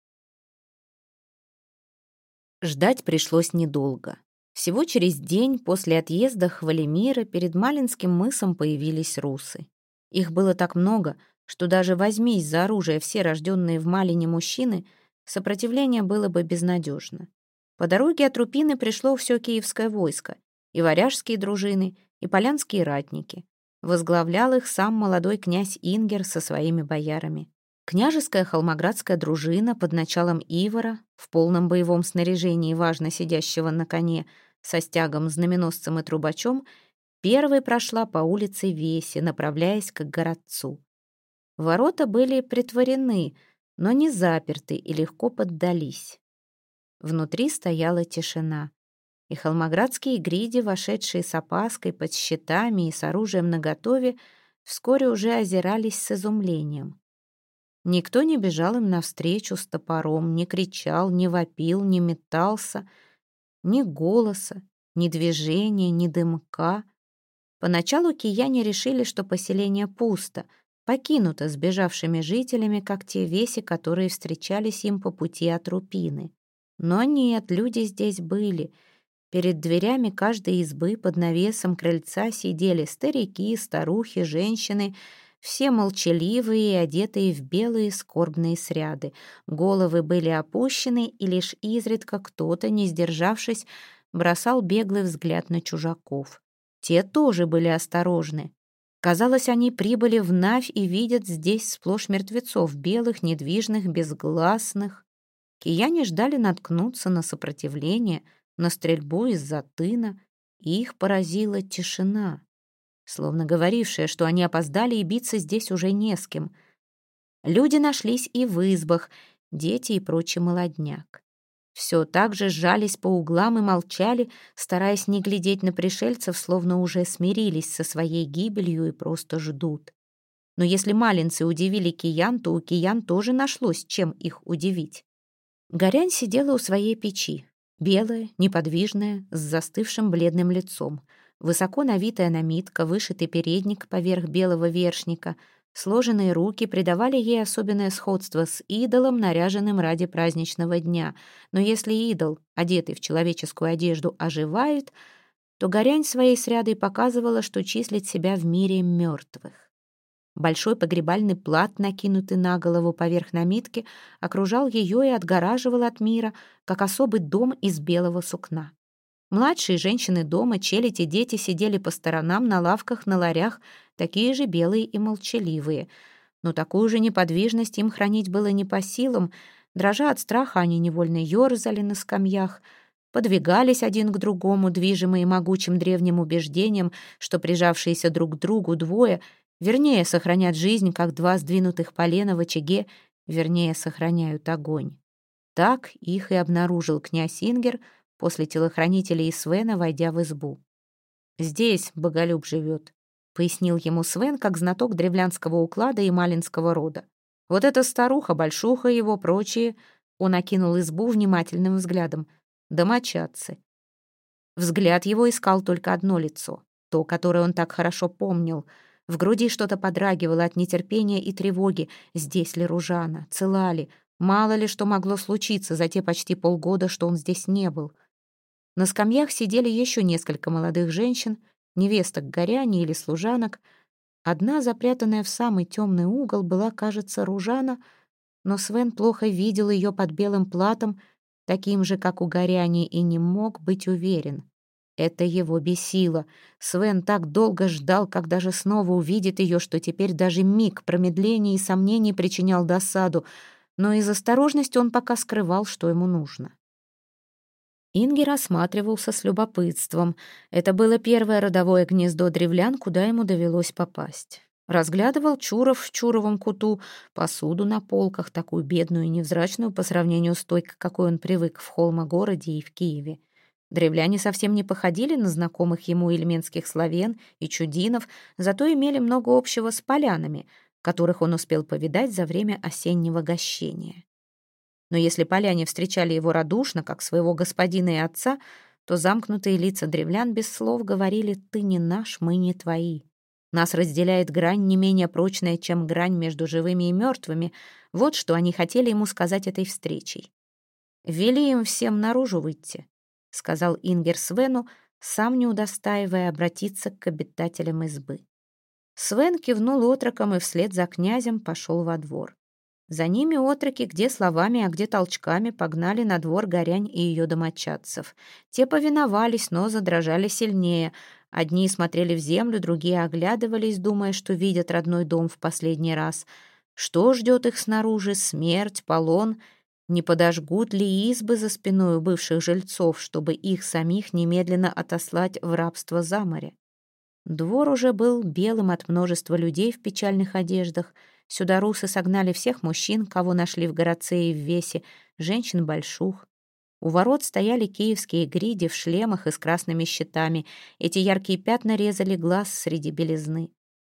Ждать пришлось недолго. Всего через день после отъезда Хвалемира перед Малинским мысом появились русы. Их было так много, что даже возьмись за оружие все рожденные в Малине мужчины, сопротивление было бы безнадежно. По дороге от Рупины пришло все киевское войско, и варяжские дружины, и полянские ратники. Возглавлял их сам молодой князь Ингер со своими боярами. Княжеская холмоградская дружина под началом Ивара, в полном боевом снаряжении, важно сидящего на коне, со стягом, знаменосцем и трубачом, первой прошла по улице Веси, направляясь к городцу. Ворота были притворены, но не заперты и легко поддались. Внутри стояла тишина, и холмоградские гриди, вошедшие с опаской, под щитами и с оружием наготове, вскоре уже озирались с изумлением. Никто не бежал им навстречу с топором, не кричал, не вопил, не метался, ни голоса, ни движения, ни дымка. Поначалу кияне решили, что поселение пусто, покинуто сбежавшими жителями, как те веси, которые встречались им по пути от Рупины. Но нет, люди здесь были. Перед дверями каждой избы под навесом крыльца сидели старики, старухи, женщины, все молчаливые и одетые в белые скорбные сряды. Головы были опущены, и лишь изредка кто-то, не сдержавшись, бросал беглый взгляд на чужаков. Те тоже были осторожны. Казалось, они прибыли в Навь и видят здесь сплошь мертвецов, белых, недвижных, безгласных. Кияне ждали наткнуться на сопротивление, на стрельбу из-за тына, и их поразила тишина, словно говорившая, что они опоздали и биться здесь уже не с кем. Люди нашлись и в избах, дети и прочий молодняк. Все так же сжались по углам и молчали, стараясь не глядеть на пришельцев, словно уже смирились со своей гибелью и просто ждут. Но если малинцы удивили киян, то у киян тоже нашлось, чем их удивить. Горянь сидела у своей печи, белая, неподвижная, с застывшим бледным лицом. Высоко навитая намитка, вышитый передник поверх белого вершника, сложенные руки придавали ей особенное сходство с идолом, наряженным ради праздничного дня. Но если идол, одетый в человеческую одежду, оживает, то Горянь своей срядой показывала, что числит себя в мире мертвых. Большой погребальный плат, накинутый на голову поверх намитки, окружал ее и отгораживал от мира, как особый дом из белого сукна. Младшие женщины дома, челядь и дети сидели по сторонам на лавках, на ларях, такие же белые и молчаливые. Но такую же неподвижность им хранить было не по силам. Дрожа от страха, они невольно ерзали на скамьях, подвигались один к другому, движимые могучим древним убеждением, что прижавшиеся друг к другу двое, вернее, сохранят жизнь, как два сдвинутых полена в очаге, вернее, сохраняют огонь. Так их и обнаружил князь Ингер после телохранителей и Свена, войдя в избу. «Здесь Боголюб живет», — пояснил ему Свен, как знаток древлянского уклада и малинского рода. «Вот эта старуха, большуха его, прочие», — он окинул избу внимательным взглядом, — «домочадцы». Взгляд его искал только одно лицо, то, которое он так хорошо помнил. В груди что-то подрагивало от нетерпения и тревоги. Здесь ли Ружана? Цела ли? Мало ли что могло случиться за те почти полгода, что он здесь не был. На скамьях сидели еще несколько молодых женщин, невесток Горяни или служанок. Одна, запрятанная в самый темный угол, была, кажется, Ружана, но Свен плохо видел ее под белым платом, таким же, как у Горяни, и не мог быть уверен. Это его бесило. Свен так долго ждал, когда же снова увидит ее, что теперь даже миг промедления и сомнений причинял досаду, но из осторожности он пока скрывал, что ему нужно. Ингер осматривался с любопытством. Это было первое родовое гнездо древлян, куда ему довелось попасть. Разглядывал Чуров в Чуровом куту, посуду на полках, такую бедную и невзрачную по сравнению с той, к какой он привык в Холмогороде и в Киеве. Древляне совсем не походили на знакомых ему ильменских славян и чудинов, зато имели много общего с полянами, которых он успел повидать за время осеннего гощения. Но если поляне встречали его радушно, как своего господина и отца, то замкнутые лица древлян без слов говорили: «Ты не наш, мы не твои». Нас разделяет грань не менее прочная, чем грань между живыми и мертвыми. Вот что они хотели ему сказать этой встречей. «Вели им всем наружу выйти», — сказал Ингер Свену, сам не удостаивая обратиться к обитателям избы. Свен кивнул отроком и вслед за князем пошел во двор. За ними отроки, где словами, а где толчками, погнали на двор Горянь и ее домочадцев. Те повиновались, но задрожали сильнее. Одни смотрели в землю, другие оглядывались, думая, что видят родной дом в последний раз. Что ждет их снаружи? Смерть, полон? Не подожгут ли избы за спиной у бывших жильцов, чтобы их самих немедленно отослать в рабство за море? Двор уже был белым от множества людей в печальных одеждах. Сюда русы согнали всех мужчин, кого нашли в городце и в весе, женщин большух. У ворот стояли киевские гриди в шлемах и с красными щитами. Эти яркие пятна резали глаз среди белизны.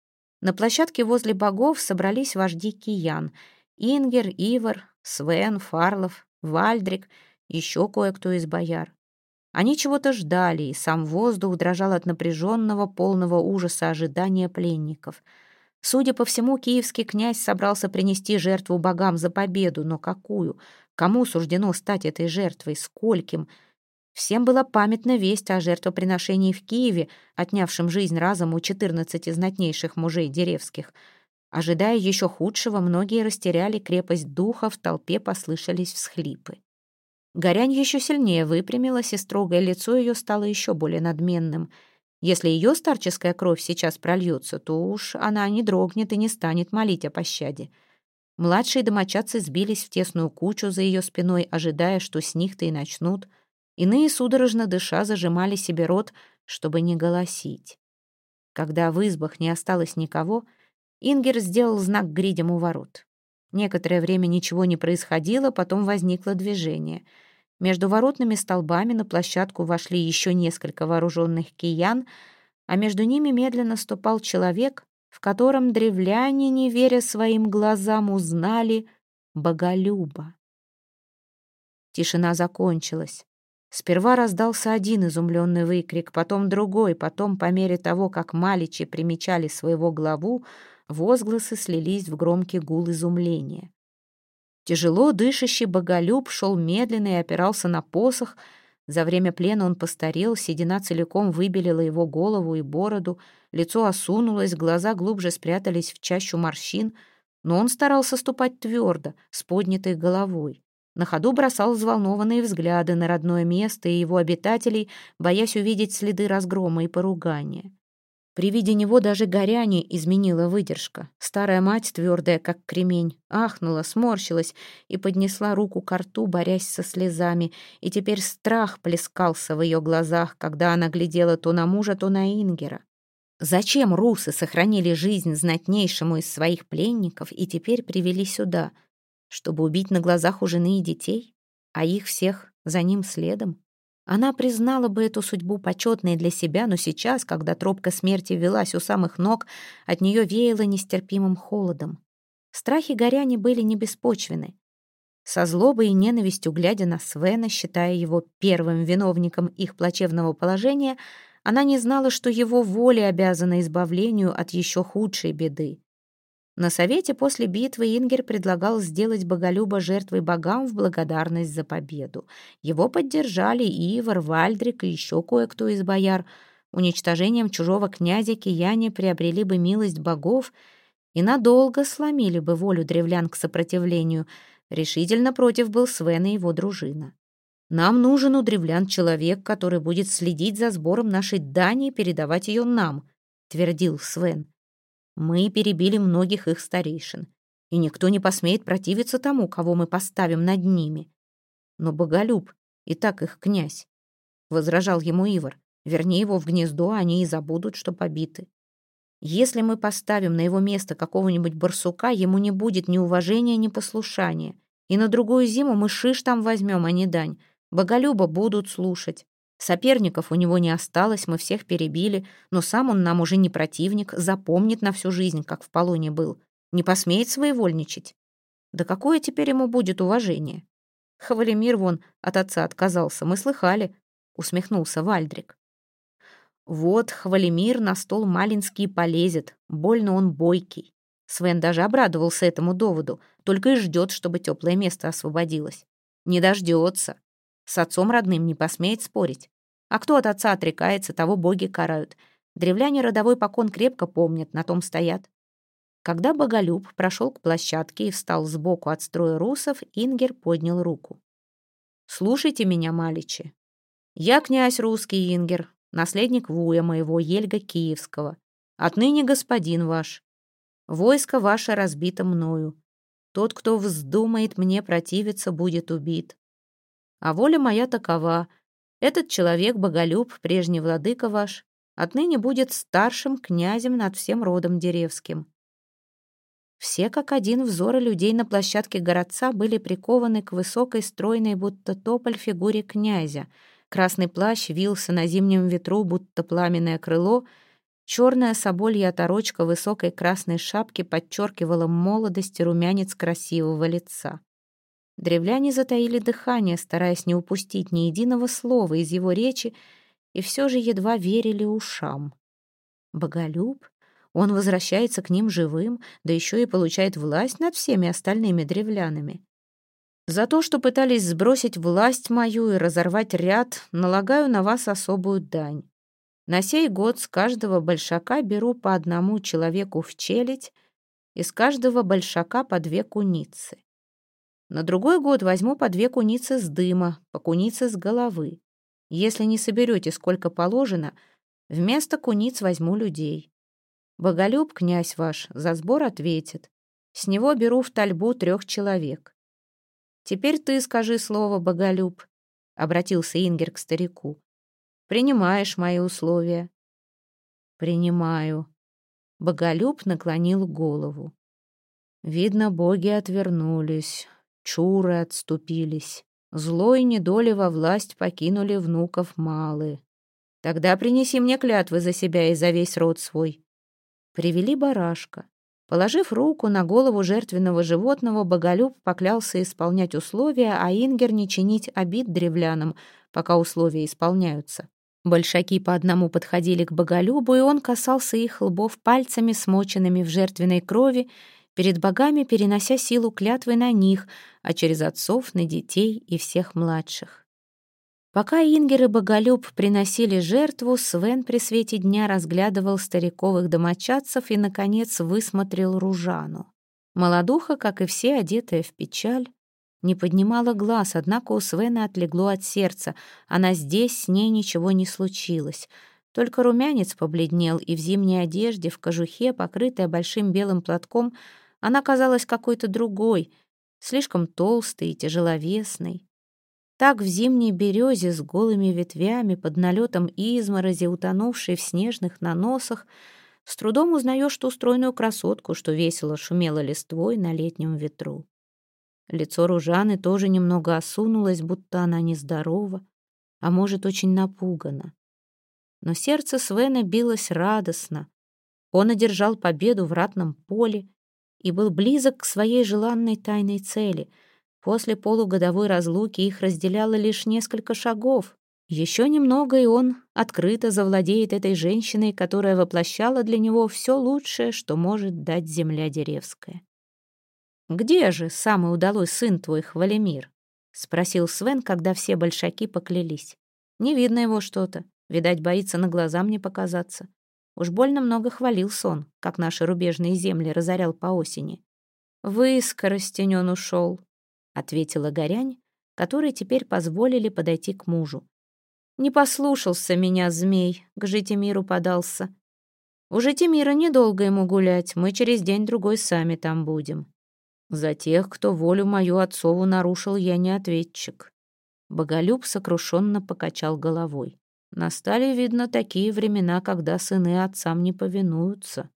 На площадке возле богов собрались вожди киян: Ингер, Ивар, Свен, Фарлов, Вальдрик, еще кое-кто из бояр. Они чего-то ждали, и сам воздух дрожал от напряженного, полного ужаса ожидания пленников. Судя по всему, киевский князь собрался принести жертву богам за победу, но какую? Кому суждено стать этой жертвой? Скольким? Всем была памятна весть о жертвоприношении в Киеве, отнявшем жизнь разом у четырнадцати знатнейших мужей деревских. Ожидая еще худшего, многие растеряли крепость духа, в толпе послышались всхлипы. Горянь еще сильнее выпрямилась, и строгое лицо ее стало еще более надменным. Если ее старческая кровь сейчас прольется, то уж она не дрогнет и не станет молить о пощаде. Младшие домочадцы сбились в тесную кучу за ее спиной, ожидая, что с них-то и начнут. Иные, судорожно дыша, зажимали себе рот, чтобы не голосить. Когда в избах не осталось никого, Ингер сделал знак гридям у ворот. Некоторое время ничего не происходило, потом возникло движение. Между воротными столбами на площадку вошли еще несколько вооруженных киян, а между ними медленно ступал человек, в котором древляне, не веря своим глазам, узнали Боголюба. Тишина закончилась. Сперва раздался один изумленный выкрик, потом другой, потом, по мере того, как маличи примечали своего главу, возгласы слились в громкий гул изумления. Тяжело дышащий Боголюб шел медленно и опирался на посох. За время плена он постарел, седина целиком выбелила его голову и бороду, лицо осунулось, глаза глубже спрятались в чащу морщин, но он старался ступать твердо, с поднятой головой. На ходу бросал взволнованные взгляды на родное место и его обитателей, боясь увидеть следы разгрома и поругания. При виде него даже Горяне изменила выдержка. Старая мать, твердая, как кремень, ахнула, сморщилась и поднесла руку к рту, борясь со слезами, и теперь страх плескался в ее глазах, когда она глядела то на мужа, то на Ингера. Зачем русы сохранили жизнь знатнейшему из своих пленников и теперь привели сюда? Чтобы убить на глазах у жены и детей? А их всех за ним следом? Она признала бы эту судьбу почетной для себя, но сейчас, когда тропка смерти велась у самых ног, от нее веяло нестерпимым холодом. Страхи Горяне были не беспочвены. Со злобой и ненавистью, глядя на Свена, считая его первым виновником их плачевного положения, она не знала, что его воля обязана избавлению от еще худшей беды. На совете после битвы Ингер предлагал сделать Боголюба жертвой богам в благодарность за победу. Его поддержали Ивар, Вальдрик и еще кое-кто из бояр. Уничтожением чужого князя кияне приобрели бы милость богов и надолго сломили бы волю древлян к сопротивлению. Решительно против был Свен и его дружина. «Нам нужен у древлян человек, который будет следить за сбором нашей дани и передавать ее нам», — твердил Свен. «Мы перебили многих их старейшин, и никто не посмеет противиться тому, кого мы поставим над ними. Но Боголюб и так их князь», — возражал ему Ивар. «Верни его в гнездо, они и забудут, что побиты. Если мы поставим на его место какого-нибудь барсука, ему не будет ни уважения, ни послушания. И на другую зиму мы шиш там возьмем, а не дань. Боголюба будут слушать. Соперников у него не осталось, мы всех перебили, но сам он нам уже не противник, запомнит на всю жизнь, как в полоне был. Не посмеет своевольничать. Да какое теперь ему будет уважение? Хвалемир вон от отца отказался, мы слыхали», — усмехнулся Вальдрик. «Вот Хвалемир на стол Малинский полезет, больно он бойкий». Свен даже обрадовался этому доводу, только и ждет, чтобы теплое место освободилось. Не дождется. С отцом родным не посмеет спорить. А кто от отца отрекается, того боги карают. Древляне родовой покон крепко помнят, на том стоят. Когда Боголюб прошел к площадке и встал сбоку от строя русов, Ингер поднял руку. «Слушайте меня, маличи. Я князь русский Ингер, наследник вуя моего, Ельга Киевского. Отныне господин ваш. Войско ваше разбито мною. Тот, кто вздумает мне противиться, будет убит. А воля моя такова. Этот человек, Боголюб, прежний владыка ваш, отныне будет старшим князем над всем родом деревским». Все как один взоры людей на площадке городца были прикованы к высокой, стройной, будто тополь, фигуре князя. Красный плащ вился на зимнем ветру, будто пламенное крыло. Черная соболья оторочка высокой красной шапки подчеркивала молодость и румянец красивого лица. Древляне затаили дыхание, стараясь не упустить ни единого слова из его речи, и все же едва верили ушам. Боголюб? Он возвращается к ним живым, да еще и получает власть над всеми остальными древлянами. За то, что пытались сбросить власть мою и разорвать ряд, налагаю на вас особую дань. На сей год с каждого большака беру по одному человеку в челядь и с каждого большака по две куницы. На другой год возьму по две куницы с дыма, по кунице с головы. Если не соберете сколько положено, вместо куниц возьму людей. Боголюб, князь ваш, за сбор ответит. С него беру в тальбу трех человек. Теперь ты скажи слово, Боголюб, — обратился Ингер к старику. Принимаешь мои условия? Принимаю. Боголюб наклонил голову. Видно, боги отвернулись, чуры отступились. Злой недоли во власть покинули внуков малы. Тогда принеси мне клятвы за себя и за весь род свой. Привели барашка. Положив руку на голову жертвенного животного, Боголюб поклялся исполнять условия, а Ингер не чинить обид древлянам, пока условия исполняются. Большаки по одному подходили к Боголюбу, и он касался их лбов пальцами, смоченными в жертвенной крови, перед богами перенося силу клятвы на них, а через отцов на детей и всех младших. Пока Ингер и Боголюб приносили жертву, Свен при свете дня разглядывал стариковых домочадцев и, наконец, высмотрел Ружану. Молодуха, как и все, одетая в печаль, не поднимала глаз, однако у Свена отлегло от сердца. Она здесь, с ней ничего не случилось. Только румянец побледнел, и в зимней одежде, в кожухе, покрытая большим белым платком, она казалась какой-то другой, слишком толстой и тяжеловесной. Так в зимней березе с голыми ветвями, под налетом изморози, утонувшей в снежных наносах, с трудом узнаешь ту стройную красотку, что весело шумела листвой на летнем ветру. Лицо Ружаны тоже немного осунулось, будто она нездорова, а может, очень напугана. Но сердце Свена билось радостно. Он одержал победу в ратном поле и был близок к своей желанной тайной цели. После полугодовой разлуки их разделяло лишь несколько шагов. Еще немного, и он открыто завладеет этой женщиной, которая воплощала для него все лучшее, что может дать земля деревская. «Где же самый удалой сын твой, Хвалемир?» — спросил Свен, когда все большаки поклялись. «Не видно его что-то. Видать, боится на глаза мне показаться. Уж больно много хвалился он, как наши рубежные земли разорял по осени». «В искоростень он ушел», — ответила Горянь, которой теперь позволили подойти к мужу. «Не послушался меня змей, к Житимиру подался. У Житимира недолго ему гулять, мы через день-другой сами там будем. За тех, кто волю мою отцову нарушил, я не ответчик. Боголюб сокрушенно покачал головой. Настали, видно, такие времена, когда сыны отцам не повинуются.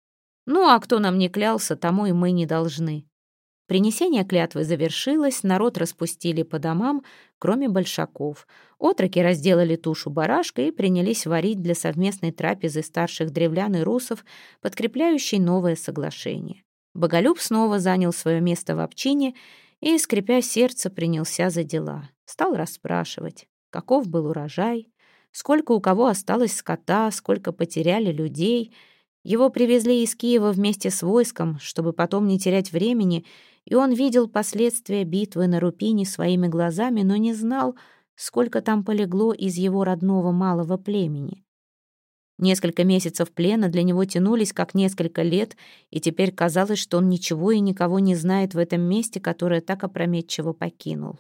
Ну, а кто нам не клялся, тому и мы не должны. Принесение клятвы завершилось, народ распустили по домам, кроме большаков. Отроки разделали тушу барашка и принялись варить для совместной трапезы старших древлян и русов, подкрепляющей новое соглашение. Боголюб снова занял свое место в общине и, скрипя сердце, принялся за дела. Стал расспрашивать, каков был урожай, сколько у кого осталось скота, сколько потеряли людей. Его привезли из Киева вместе с войском, чтобы потом не терять времени, и он видел последствия битвы на Рупине своими глазами, но не знал, сколько там полегло из его родного малого племени. Несколько месяцев плена для него тянулись как несколько лет, и теперь казалось, что он ничего и никого не знает в этом месте, которое так опрометчиво покинул.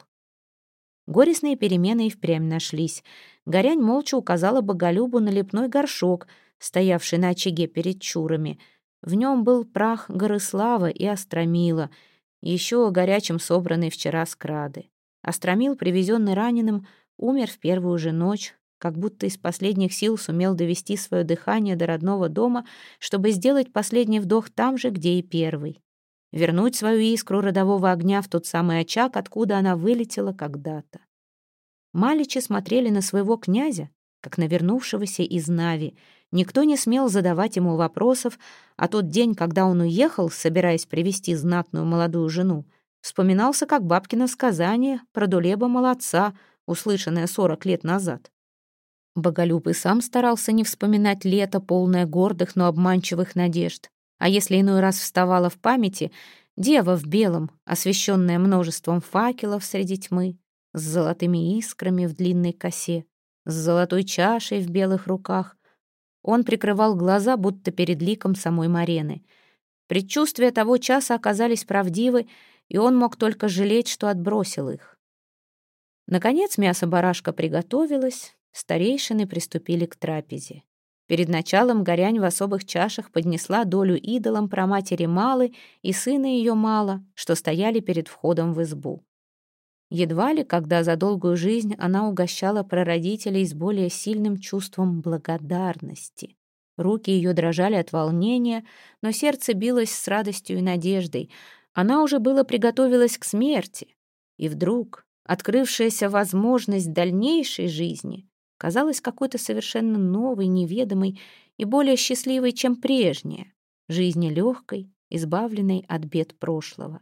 Горестные перемены и впрямь нашлись. Горянь молча указала Боголюбу на лепной горшок, стоявший на очаге перед чурами. В нем был прах Горыслава и Остромила, еще горячим собранный вчера с крады. Остромил, привезенный раненым, умер в первую же ночь, как будто из последних сил сумел довести свое дыхание до родного дома, чтобы сделать последний вдох там же, где и первый. Вернуть свою искру родового огня в тот самый очаг, откуда она вылетела когда-то. Маличи смотрели на своего князя, как на вернувшегося из Нави. Никто не смел задавать ему вопросов, а тот день, когда он уехал, собираясь привести знатную молодую жену, вспоминался как бабкино сказание про Дулеба-молодца, услышанное сорок лет назад. Боголюб и сам старался не вспоминать лето, полное гордых, но обманчивых надежд. А если иной раз вставала в памяти дева в белом, освещенная множеством факелов среди тьмы, с золотыми искрами в длинной косе, с золотой чашей в белых руках, он прикрывал глаза, будто перед ликом самой Марены. Предчувствия того часа оказались правдивы, и он мог только жалеть, что отбросил их. Наконец мясо барашка приготовилось, старейшины приступили к трапезе. Перед началом Горянь в особых чашах поднесла долю идолам праматери Малы и сына ее Мала, что стояли перед входом в избу. Едва ли, когда за долгую жизнь она угощала прародителей с более сильным чувством благодарности. Руки ее дрожали от волнения, но сердце билось с радостью и надеждой. Она уже было приготовилась к смерти. И вдруг открывшаяся возможность дальнейшей жизни казалась какой-то совершенно новой, неведомой и более счастливой, чем прежняя, жизни легкой, избавленной от бед прошлого.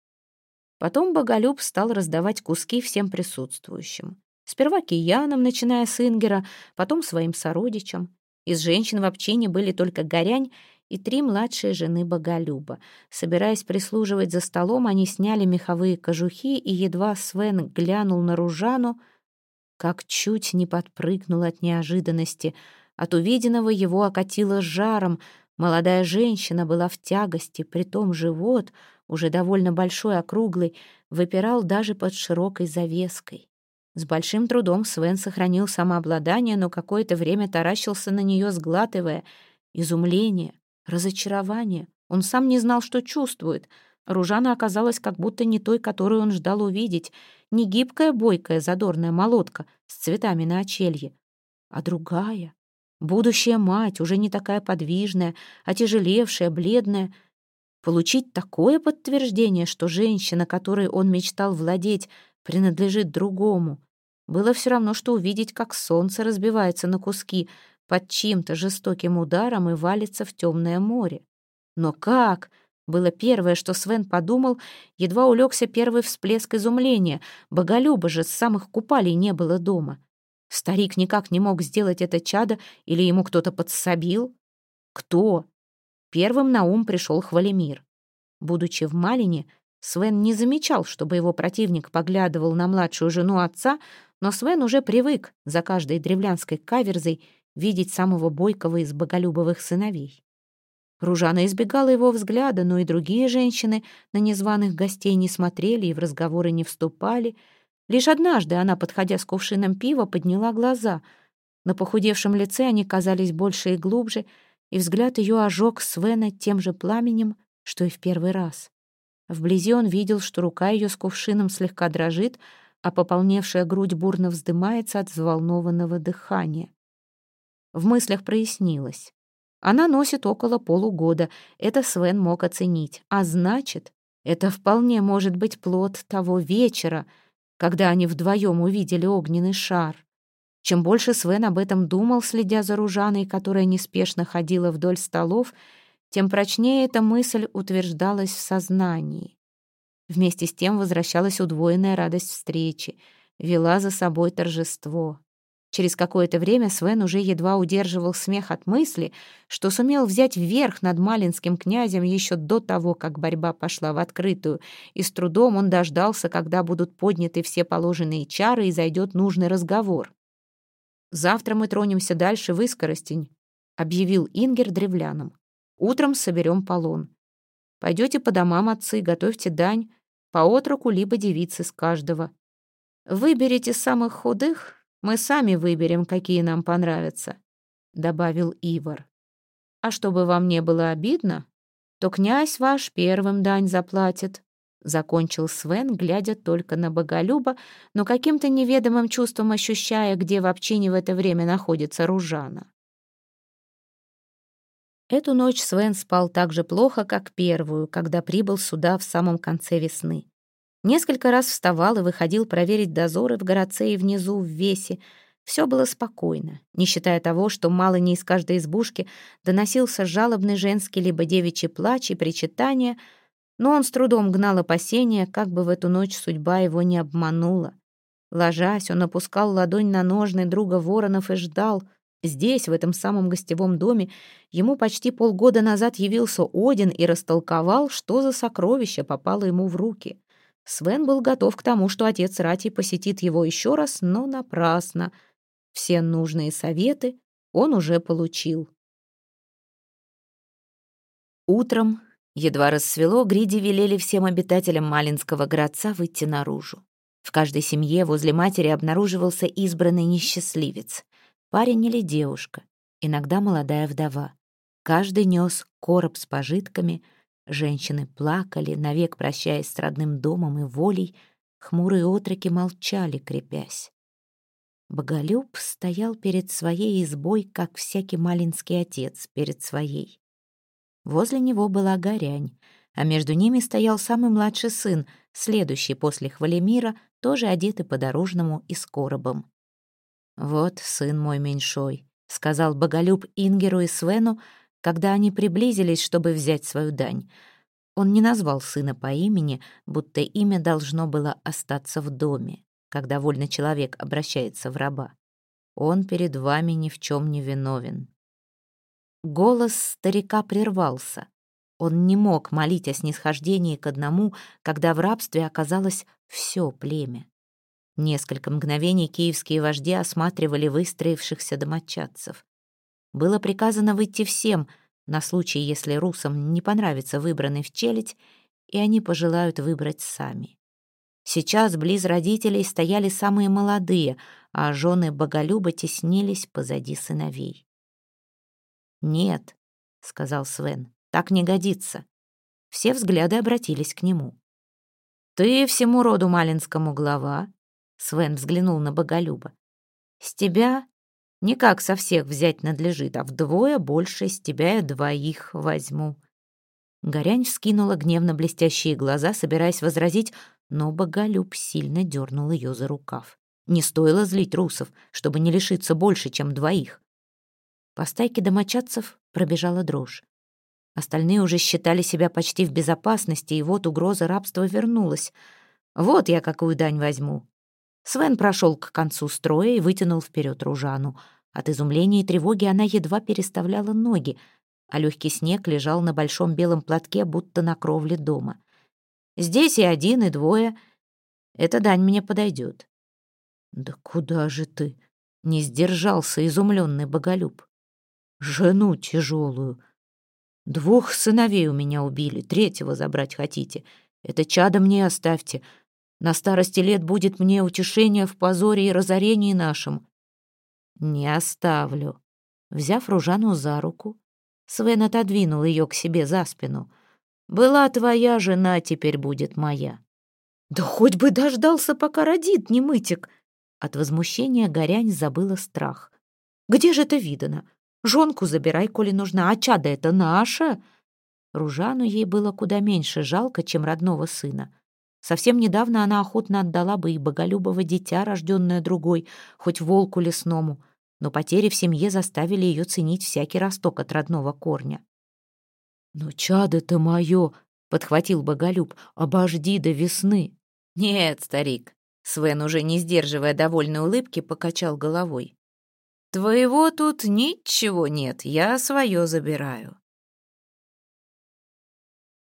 Потом Боголюб стал раздавать куски всем присутствующим. Сперва киянам, начиная с Ингера, потом своим сородичам. Из женщин в общине были только Горянь и три младшие жены Боголюба. Собираясь прислуживать за столом, они сняли меховые кожухи, и едва Свен глянул на Ружану, как чуть не подпрыгнул от неожиданности. От увиденного его окатило жаром. Молодая женщина была в тягости, притом живот, уже довольно большой, округлый, выпирал даже под широкой завеской. С большим трудом Свен сохранил самообладание, но какое-то время таращился на нее, сглатывая. Изумление, разочарование. Он сам не знал, что чувствует. Ружана оказалась как будто не той, которую он ждал увидеть. Не гибкая, бойкая, задорная молодка с цветами на очелье, а другая. Будущая мать, уже не такая подвижная, отяжелевшая, бледная. Получить такое подтверждение, что женщина, которой он мечтал владеть, принадлежит другому, было все равно, что увидеть, как солнце разбивается на куски под чьим-то жестоким ударом и валится в темное море. Но как? Было первое, что Свен подумал, едва улегся первый всплеск изумления. Боголюба же с самых купалей не было дома. Старик никак не мог сделать это чадо, или ему кто-то подсобил? Кто? Первым на ум пришел Хвалемир. Будучи в Малине, Свен не замечал, чтобы его противник поглядывал на младшую жену отца, но Свен уже привык за каждой древлянской каверзой видеть самого бойкого из боголюбовых сыновей. Ружана избегала его взгляда, но и другие женщины на незваных гостей не смотрели и в разговоры не вступали. Лишь однажды она, подходя с кувшином пива, подняла глаза. На похудевшем лице они казались больше и глубже, и взгляд ее ожег Свена тем же пламенем, что и в первый раз. Вблизи он видел, что рука ее с кувшином слегка дрожит, а пополневшая грудь бурно вздымается от взволнованного дыхания. В мыслях прояснилось. Она носит около полугода, это Свен мог оценить, а значит, это вполне может быть плод того вечера, когда они вдвоем увидели огненный шар. Чем больше Свен об этом думал, следя за Ружаной, которая неспешно ходила вдоль столов, тем прочнее эта мысль утверждалась в сознании. Вместе с тем возвращалась удвоенная радость встречи, вела за собой торжество. Через какое-то время Свен уже едва удерживал смех от мысли, что сумел взять верх над малинским князем еще до того, как борьба пошла в открытую, и с трудом он дождался, когда будут подняты все положенные чары и зайдет нужный разговор. «Завтра мы тронемся дальше в Искоростень», — объявил Ингер древлянам. «Утром соберем полон. Пойдете по домам, отцы, готовьте дань, по отроку либо девицы с каждого. Выберите самых худых, мы сами выберем, какие нам понравятся», — добавил Ивар. «А чтобы вам не было обидно, то князь ваш первым дань заплатит», — закончил Свен, глядя только на Боголюба, но каким-то неведомым чувством ощущая, где в общине в это время находится Ружана. Эту ночь Свен спал так же плохо, как первую, когда прибыл сюда в самом конце весны. Несколько раз вставал и выходил проверить дозоры в городце и внизу в Весе. Все было спокойно, не считая того, что мало не из каждой избушки доносился жалобный женский либо девичий плач и причитания, но он с трудом гнал опасения, как бы в эту ночь судьба его не обманула. Ложась, он опускал ладонь на ножны друга воронов и ждал. Здесь, в этом самом гостевом доме, ему почти полгода назад явился Один и растолковал, что за сокровище попало ему в руки. Свен был готов к тому, что отец Ратий посетит его еще раз, но напрасно. Все нужные советы он уже получил. Утром, едва рассвело, Гриди велели всем обитателям Малинского городца выйти наружу. В каждой семье возле матери обнаруживался избранный несчастливец. Парень или девушка, иногда молодая вдова. Каждый нес короб с пожитками. Женщины плакали, навек прощаясь с родным домом и волей. Хмурые отроки молчали, крепясь. Боголюб стоял перед своей избой, как всякий малинский отец перед своей. Возле него была Горянь, а между ними стоял самый младший сын, следующий после Хвалемира, тоже одетый по-дорожному и с коробом. «Вот сын мой меньшой», — сказал Боголюб Ингеру и Свену, когда они приблизились, чтобы взять свою дань. Он не назвал сына по имени, будто имя должно было остаться в доме, когда вольный человек обращается в раба. «Он перед вами ни в чем не виновен». Голос старика прервался. Он не мог молить о снисхождении к одному, когда в рабстве оказалось все племя. Несколько мгновений киевские вожди осматривали выстроившихся домочадцев. Было приказано выйти всем, на случай, если русам не понравится выбранный в челядь, и они пожелают выбрать сами. Сейчас близ родителей стояли самые молодые, а жены Боголюба теснились позади сыновей. «Нет», — сказал Свен, — «так не годится». Все взгляды обратились к нему. «Ты всему роду малинскому глава», — Свен взглянул на Боголюба. «С тебя никак со всех взять надлежит, а вдвое больше с тебя я двоих возьму». Горянь вскинула гневно блестящие глаза, собираясь возразить, но Боголюб сильно дернул ее за рукав. Не стоило злить русов, чтобы не лишиться больше, чем двоих. По стайке домочадцев пробежала дрожь. Остальные уже считали себя почти в безопасности, и вот угроза рабства вернулась. «Вот я какую дань возьму». Свен прошел к концу строя и вытянул вперед Ружану. От изумления и тревоги она едва переставляла ноги, а легкий снег лежал на большом белом платке, будто на кровле дома. «Здесь и один, и двое. Эта дань мне подойдет». «Да куда же ты?» — не сдержался изумленный Боголюб. «Жену тяжелую. Двух сыновей у меня убили, третьего забрать хотите. Это чадо мне оставьте. На старости лет будет мне утешение в позоре и разорении нашем». «Не оставлю». Взяв Ружану за руку, Свен отодвинул ее к себе за спину. «Была твоя жена, теперь будет моя. Да хоть бы дождался, пока родит, немытик. От возмущения Горянь забыла страх. Где же это видано? Жонку забирай, коли нужна, а чадо это наше. Ружану ей было куда меньше жалко, чем родного сына. Совсем недавно она охотно отдала бы и боголюбого дитя, рожденное другой, хоть волку лесному, но потери в семье заставили ее ценить всякий росток от родного корня. «Ну, чадо-то мое!» — подхватил боголюб. «Обожди до весны!» «Нет, старик!» — Свен, уже не сдерживая довольной улыбки, покачал головой. «Твоего тут ничего нет, я свое забираю.